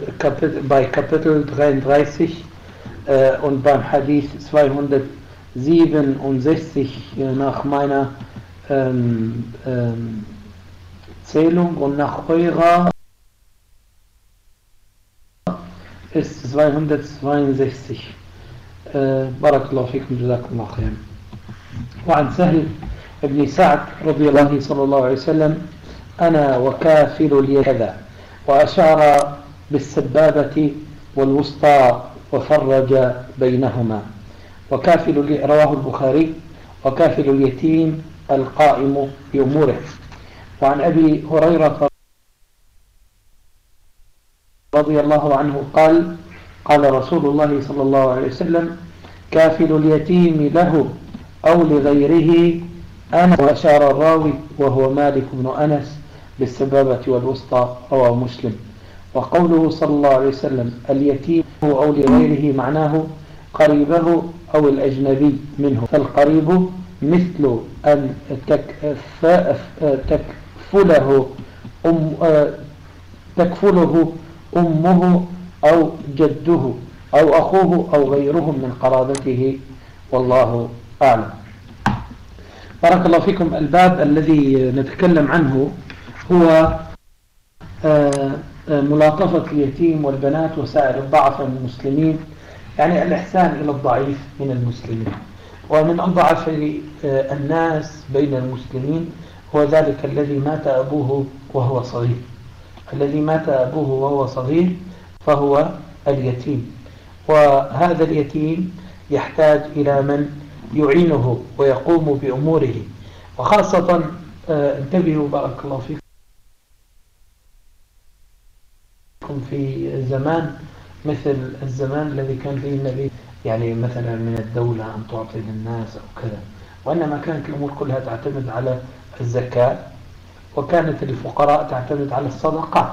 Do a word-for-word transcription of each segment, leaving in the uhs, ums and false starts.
Kapitel, bei Kapitel dreiunddreißig äh, und beim Hadith zweihundertsiebenundsechzig äh, nach meiner ähm, ähm, Zählung und nach eurer ist zweihundertzweiundsechzig. äh, بارك الله فيكم جزاكم الله خير. وعن سهل بن سعد رضي الله عنه صلى الله عليه وسلم أنا وكافل لي كذا وأشار بالسبابة والوسطى وفرج بينهما. وكافل لي رواه البخاري. وكافل اليتيم القائم بأموره. وعن أبي هريرة رضي الله عنه قال قال رسول الله صلى الله عليه وسلم كافل اليتيم له أو لغيره أنا. وأشار الراوي وهو مالك بن أنس بالسبابة والوسطى رواه مسلم. وقوله صلى الله عليه وسلم اليتيم أو لغيره معناه قريبه أو الأجنبي منه. فالقريب مثل أن تكفله أم تكفله أمه أو جده أو أخوه أو غيرهم من قرابته والله أعلم. بارك الله فيكم. الباب الذي نتكلم عنه هو ملاطفة اليتيم والبنات وسائر الضعف من المسلمين، يعني الإحسان إلى الضعيف من المسلمين. ومن أضعف الناس بين المسلمين هو ذلك الذي مات أبوه وهو صغير. الذي مات أبوه وهو صغير فهو اليتيم، وهذا اليتيم يحتاج إلى من يعينه ويقوم بأموره. وخاصة انتبهوا بارك الله فيكم في زمان مثل الزمان الذي كان فيه النبي، يعني مثلا من الدولة أن تعطي للناس أو كذا، وإنما كانت الأمور كلها تعتمد على الزكاة، وكانت الفقراء تعتمد على الصدقات.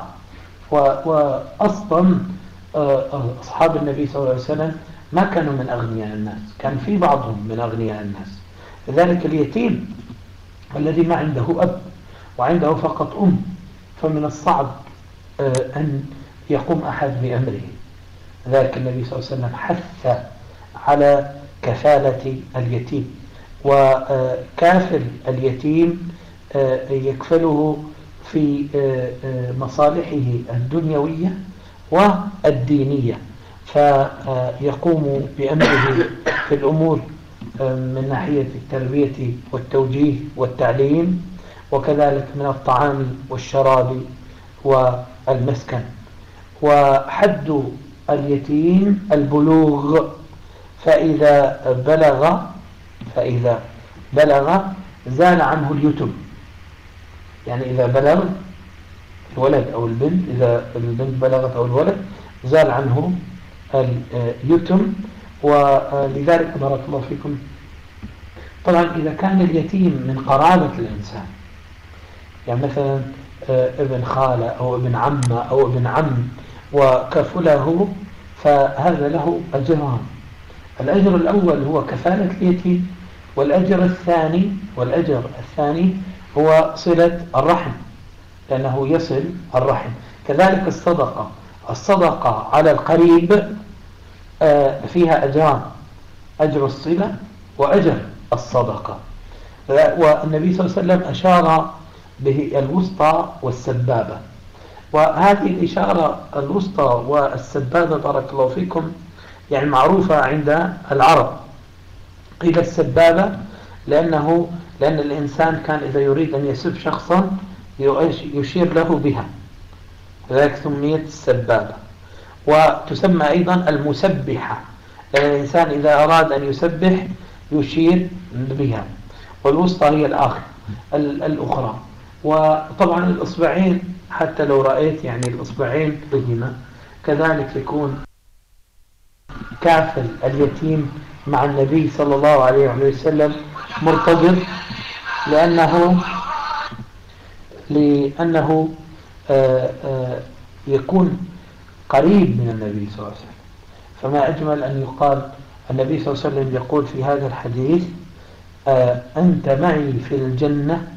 وأصلا أصحاب النبي صلى الله عليه وسلم ما كانوا من أغنياء الناس، كان في بعضهم من أغنياء الناس. لذلك اليتيم الذي ما عنده أب وعنده فقط أم فمن الصعب أن يقوم أحد بأمره. ذلك النبي صلى الله عليه وسلم حث على كفالة اليتيم، وكافل اليتيم يكفله في مصالحه الدنيوية والدينية، فيقوم بأمره في الأمور من ناحية التربية والتوجيه والتعليم، وكذلك من الطعام والشراب والمسكن. وحد اليتيم البلوغ، فإذا بلغ فإذا بلغ زال عنه اليتم. يعني إذا بلغ الولد أو البنت، إذا البنت بلغت أو الولد زال عنه اليتم. ولذلك بارك الله فيكم طبعا إذا كان اليتيم من قرابة الإنسان، يعني مثلا ابن خالة أو ابن عمة أو ابن عم وكفله، فهذا له أجران. الأجر الأول هو كفالة اليتيم، والأجر الثاني والأجر الثاني هو صلة الرحم، لأنه يصل الرحم. كذلك الصدقة الصدقة على القريب فيها أجران، أجر الصلة وأجر الصدقة. والنبي صلى الله عليه وسلم أشار به الوسطى والسبابة، وهذه الإشارة الوسطى والسبابة بارك الله فيكم يعني معروفة عند العرب. قيل السبابة لأنه لأن الإنسان كان إذا يريد أن يسب شخصا يشير له بها، لذلك سميت السبابة. وتسمى أيضا المسبحة، لأن الإنسان إذا أراد أن يسبح يشير بها. والوسطى هي الآخر الأخرى. وطبعا الإصبعين حتى لو رأيت يعني الإصبعين بهما كذلك يكون كافل اليتيم مع النبي صلى الله عليه وسلم مرتبط، لأنه لأنه آآ آآ يكون قريب من النبي صلى الله عليه وسلم. فما أجمل أن يقال النبي صلى الله عليه وسلم يقول في هذا الحديث أنت معي في الجنة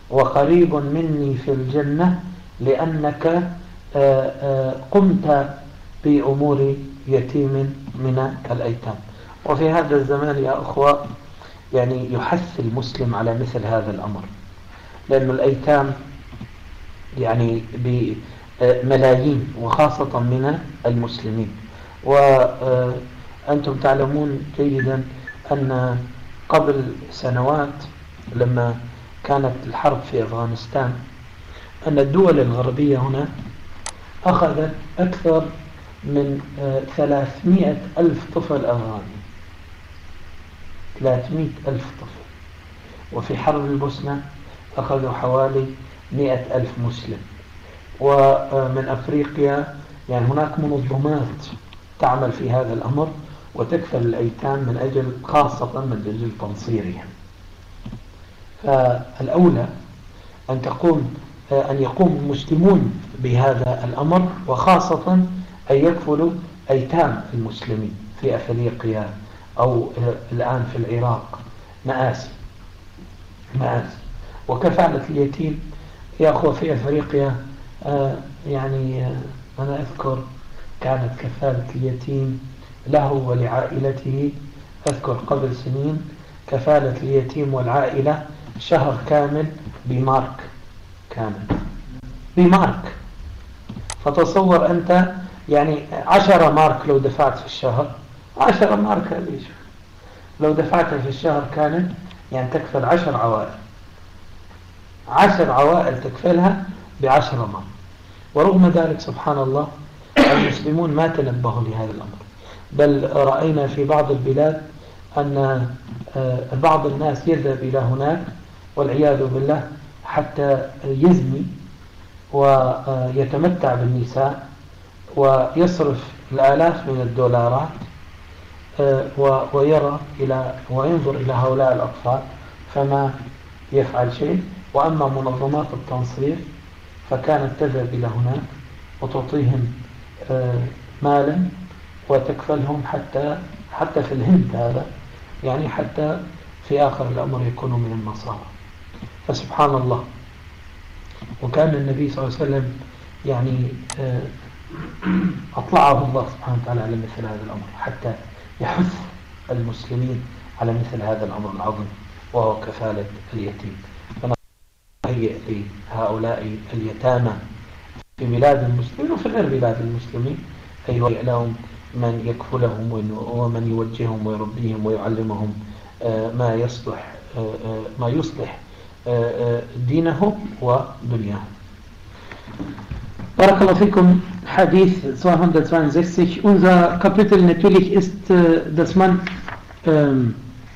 وقريب مني في الجنة، لأنك قمت بأمور يتيم من الأيتام. وفي هذا الزمان يا أخوة يعني يحث المسلم على مثل هذا الأمر، لأن الأيتام يعني بملايين وخاصة من المسلمين. وأنتم تعلمون جيدا أن قبل سنوات لما كانت الحرب في أفغانستان أن الدول الغربية هنا أخذت أكثر من ثلاثمائة ألف طفل أفغاني، ثلاثمائة ألف طفل. وفي حرب البوسنة أخذوا حوالي مئة ألف مسلم. ومن أفريقيا يعني هناك منظمات تعمل في هذا الأمر وتكفل الأيتام من أجل خاصة من أجل تنصيرهم. فالأولى أن تقوم أن يقوم المسلمون بهذا الأمر، وخاصة أن يكفلوا أيتام المسلمين في أفريقيا أو الآن في العراق مآسي مآسي. وكفالة اليتيم يا أخوة في أفريقيا آه يعني آه أنا أذكر كانت كفالة اليتيم له ولعائلته، أذكر قبل سنين كفالة اليتيم والعائلة شهر كامل بمارك كامل بمارك. فتصور أنت يعني عشرة مارك لو دفعت في الشهر، عشرة مارك هذه لو دفعتها في الشهر كانت يعني تكفل عشر عوائل، عشر عوائل تكفلها بعشرة مارك. ورغم ذلك سبحان الله المسلمون ما تنبهوا لهذا الأمر، بل رأينا في بعض البلاد أن بعض الناس يذهب إلى هناك والعياذ بالله حتى يزني ويتمتع بالنساء ويصرف الآلاف من الدولارات ويرى إلى وينظر إلى هؤلاء الأطفال فما يفعل شيء. وأما منظمات التنصير فكانت تذهب إلى هناك وتعطيهم مالا وتكفلهم حتى حتى في الهند هذا يعني حتى في آخر الأمر يكونوا من النصارى. فسبحان الله. وكان النبي صلى الله عليه وسلم يعني أطلعه الله سبحانه وتعالى على مثل هذا الأمر حتى يحث المسلمين على مثل هذا الأمر العظيم وهو كفالة اليتيم. فنهيئ لهؤلاء اليتامى في بلاد المسلمين وفي غير بلاد المسلمين أي يهيئ لهم من يكفلهم ومن يوجههم ويربيهم ويعلمهم ما يصلح ما يصلح دينهم ودنياهم. Barakallahu fikum. Hadith zweihundertzweiundsechzig. Unser Kapitel natürlich ist, dass man ähm,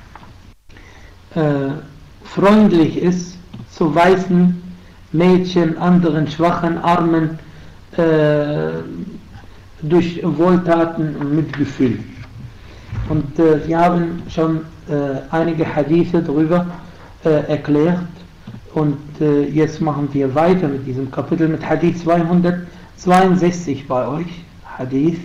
äh, freundlich ist zu weißen Mädchen, anderen schwachen, armen, äh, durch Wohltaten und Mitgefühl. Und äh, wir haben schon äh, einige Hadithe darüber äh, erklärt. Und äh, jetzt machen wir weiter mit diesem Kapitel mit Hadith zweihundertzweiundsechzig bei euch. Hadith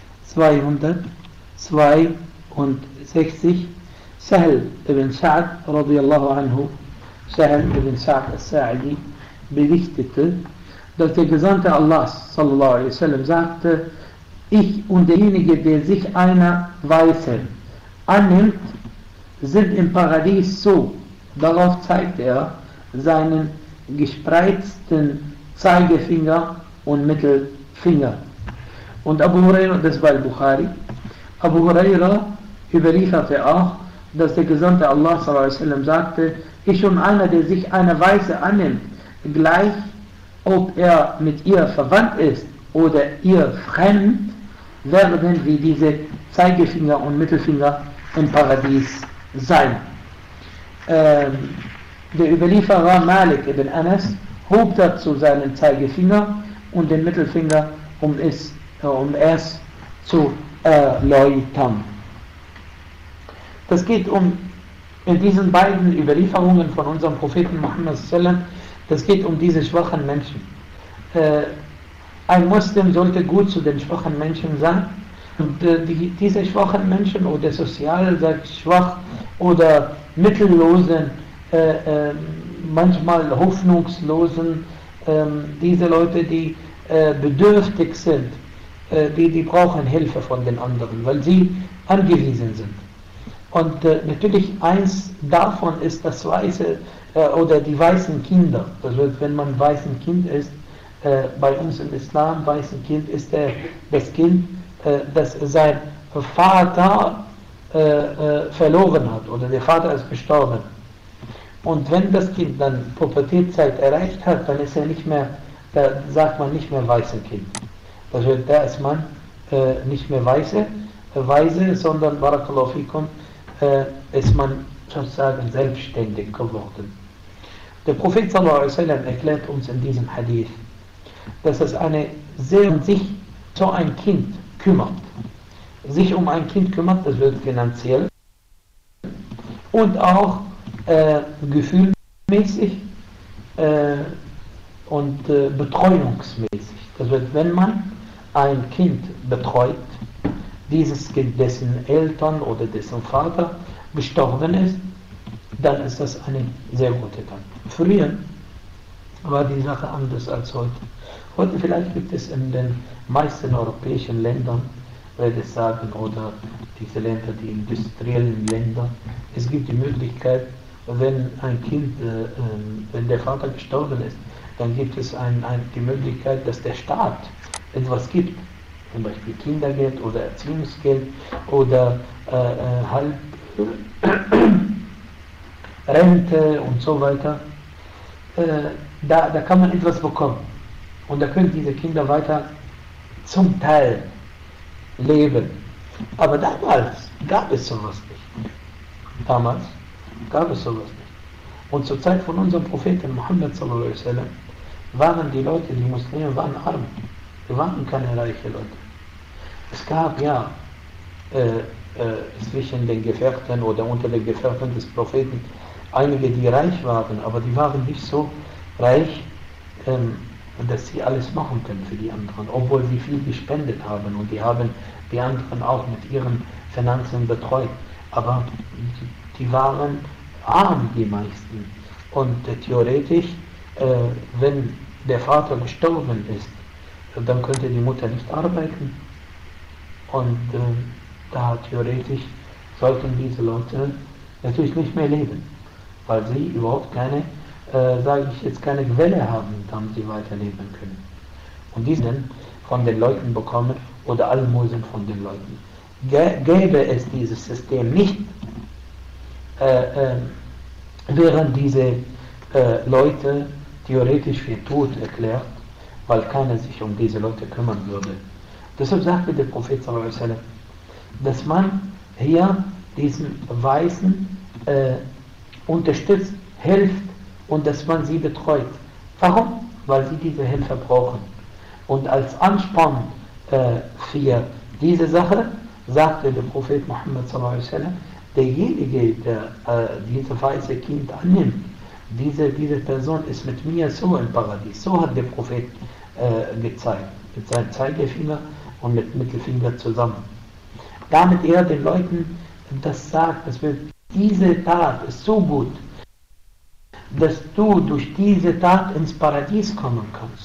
zweihundertzweiundsechzig. Sahl ibn Sa'd radiyallahu anhu, Sahl ibn Sa'd al-Sa'idi berichtete, dass der Gesandte Allahs sallallahu alaihi wasallam sagte: Ich und derjenige, der sich einer Weiße annimmt, sind im Paradies so. Darauf zeigt er seinen gespreizten Zeigefinger und Mittelfinger. Und Abu Huraira, das war Bukhari, Abu Huraira überlieferte auch, dass der Gesandte Allah sallallahu alaihi wasallam sagte: Ich und einer, der sich eine Weiße annimmt, gleich ob er mit ihr verwandt ist oder ihr fremd, werden wie diese Zeigefinger und Mittelfinger im Paradies sein. Ähm, der Überlieferer Malik ibn Anas hob dazu seinen Zeigefinger und den Mittelfinger, um es, um es zu erläutern. Das geht um, in diesen beiden Überlieferungen von unserem Propheten Muhammad sallallahu alaihi wasallam, das geht um diese schwachen Menschen. Äh, ein Muslim sollte gut zu den schwachen Menschen sein. Und äh, die, diese schwachen Menschen oder sozial schwach oder mittellosen, äh, äh, manchmal hoffnungslosen, äh, diese Leute, die äh, bedürftig sind, äh, die, die brauchen Hilfe von den anderen, weil sie angewiesen sind. Und äh, natürlich eins davon ist das weiße äh, oder die weißen Kinder. Also wenn man weißen Kind ist, äh, bei uns im Islam, weißen Kind ist der, das Kind, äh, das sein Vater äh, äh, verloren hat oder der Vater ist gestorben. Und wenn das Kind dann Pubertätzeit erreicht hat, dann ist er nicht mehr, da sagt man nicht mehr weißes Kind. Also da ist man äh, nicht mehr weiße, äh, weise, sondern Barakallahu fikum, äh, ist man sozusagen selbstständig geworden. Der Prophet sallallahu alaihi wasallam erklärt uns in diesem Hadith, dass es eine sehr um sich so ein Kind kümmert. Sich um ein Kind kümmert, das wird finanziell und auch äh, gefühlmäßig äh, und äh, betreuungsmäßig. Das wird, wenn man ein Kind betreut, dieses Kind, dessen Eltern oder dessen Vater gestorben ist, dann ist das eine sehr gute Tat. Früher war die Sache anders als heute. Heute vielleicht gibt es in den meisten europäischen Ländern, werde ich sagen, oder diese Länder, die industriellen Länder, es gibt die Möglichkeit, wenn ein Kind, äh, äh, wenn der Vater gestorben ist, dann gibt es ein, ein, die Möglichkeit, dass der Staat etwas gibt, zum Beispiel Kindergeld oder Erziehungsgeld oder äh, äh, halb Rente und so weiter. Äh, da, da kann man etwas bekommen. Und da können diese Kinder weiter zum Teil leben. Aber damals gab es sowas nicht. Damals gab es sowas nicht. Und zur Zeit von unserem Propheten Muhammad sallallahu alaihi wasallam waren die Leute, die Muslime waren arm. Die waren keine reiche Leute. Es gab ja äh, äh, zwischen den Gefährten oder unter den Gefährten des Propheten einige, die reich waren, aber die waren nicht so reich, ähm, dass sie alles machen können für die anderen, obwohl sie viel gespendet haben und die haben die anderen auch mit ihren Finanzen betreut. Aber die, die waren arm, die meisten. Und äh, theoretisch, äh, wenn der Vater gestorben ist, dann könnte die Mutter nicht arbeiten. Und äh, da theoretisch sollten diese Leute natürlich nicht mehr leben, weil sie überhaupt keine, äh, sage ich jetzt, keine Quelle haben, damit sie weiterleben können. Und diesen von den Leuten bekommen oder Almosen von den Leuten. Gäbe es dieses System nicht, äh, äh, wären diese äh, Leute theoretisch für tot erklärt, weil keiner sich um diese Leute kümmern würde. Deshalb sagte der Prophet sallallahu alaihi wasallam, dass man hier diesen Weißen äh, unterstützt, hilft und dass man sie betreut. Warum? Weil sie diese Hilfe brauchen. Und als Ansporn äh, für diese Sache sagte der Prophet Muhammad sallallahu alaihi wasallam, derjenige, der äh, dieses weiße Kind annimmt, diese, diese Person ist mit mir so im Paradies. So hat der Prophet äh, gezeigt, mit seinem Zeigefinger und mit Mittelfinger zusammen. Damit er den Leuten das sagt, dass wir, diese Tat ist so gut, dass du durch diese Tat ins Paradies kommen kannst.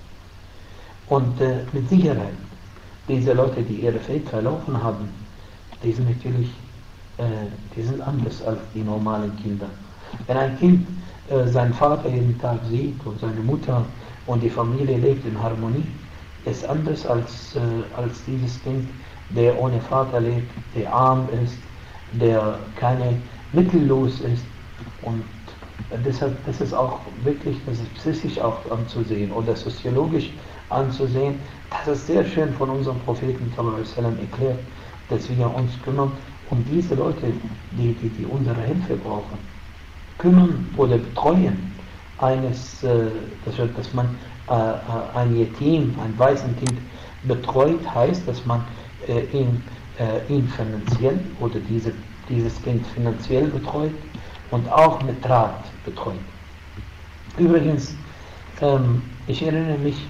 Und äh, mit Sicherheit, diese Leute, die ihre Faith verloren haben, die sind natürlich, äh, die sind anders als die normalen Kinder. Wenn ein Kind äh, seinen Vater jeden Tag sieht und seine Mutter und die Familie lebt in Harmonie, ist anders als, äh, als dieses Kind, der ohne Vater lebt, der arm ist, der keine mittellos ist. Und deshalb das ist auch wirklich, das ist psychisch auch anzusehen oder soziologisch anzusehen. Das ist sehr schön von unserem Propheten sallallahu alaihi wasallam erklärt, dass wir uns kümmern um diese Leute, die, die, die unsere Hilfe brauchen. Kümmern oder betreuen eines, äh, das wird, dass man äh, ein Yetim, ein weißen Kind betreut, heißt, dass man äh, ihn, äh, ihn finanziell oder diese, dieses Kind finanziell betreut und auch mit Rat betreut. Übrigens, ähm, ich erinnere mich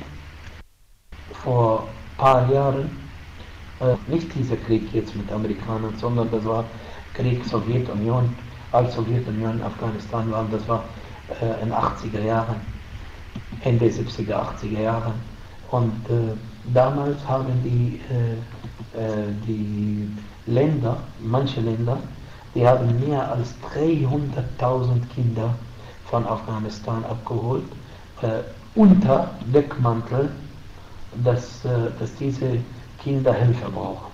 vor ein paar Jahren, äh, nicht dieser Krieg jetzt mit Amerikanern, sondern das war Krieg Sowjetunion, als Sowjetunion in Afghanistan war, das war äh, in achtziger Jahren, Ende siebziger, achtziger Jahren. Und äh, Damals haben die, äh, äh, die Länder, manche Länder, die haben mehr als dreihunderttausend Kinder von Afghanistan abgeholt, äh, unter Deckmantel, dass, äh, dass diese Kinder Hilfe brauchen.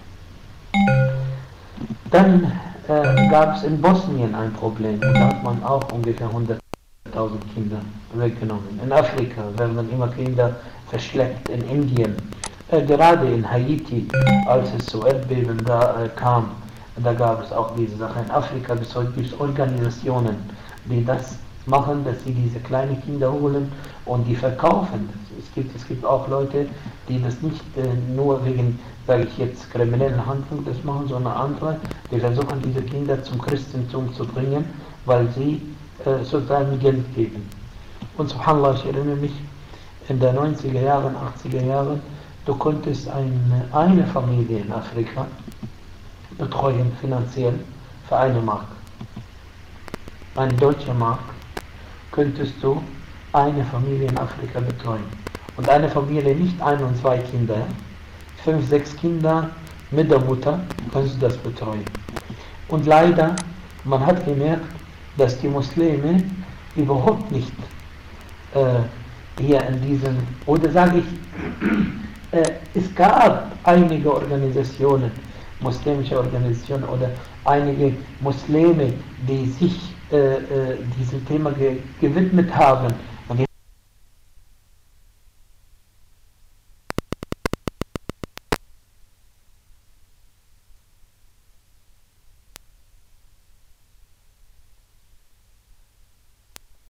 Dann äh, gab es in Bosnien ein Problem und da hat man auch ungefähr hunderttausend Kinder weggenommen. In Afrika werden immer Kinder verschleppt, in Indien, äh, gerade in Haiti, als es zu Erdbeben da äh, kam, da gab es auch diese Sache. In Afrika bis heute gibt es Organisationen, die das machen, dass sie diese kleinen Kinder holen und die verkaufen. Es gibt, es gibt auch Leute, die das nicht äh, nur wegen, sage ich jetzt, kriminellen Handlungen das machen, sondern andere, die versuchen diese Kinder zum Christentum zu bringen, weil sie äh, sozusagen Geld geben. Und subhanallah, ich erinnere mich, in den neunziger Jahren, achtziger Jahren, du konntest eine, eine Familie in Afrika betreuen, finanziell, für eine Mark. Eine deutsche Mark könntest du eine Familie in Afrika betreuen. Und eine Familie, nicht ein und zwei Kinder, fünf, sechs Kinder mit der Mutter, kannst du das betreuen. Und leider, man hat gemerkt, dass die Muslime überhaupt nicht äh, hier in diesem, oder sage ich, äh, es gab einige Organisationen, muslimische Organisationen oder einige Muslime, die sich äh, äh, diesem Thema ge gewidmet haben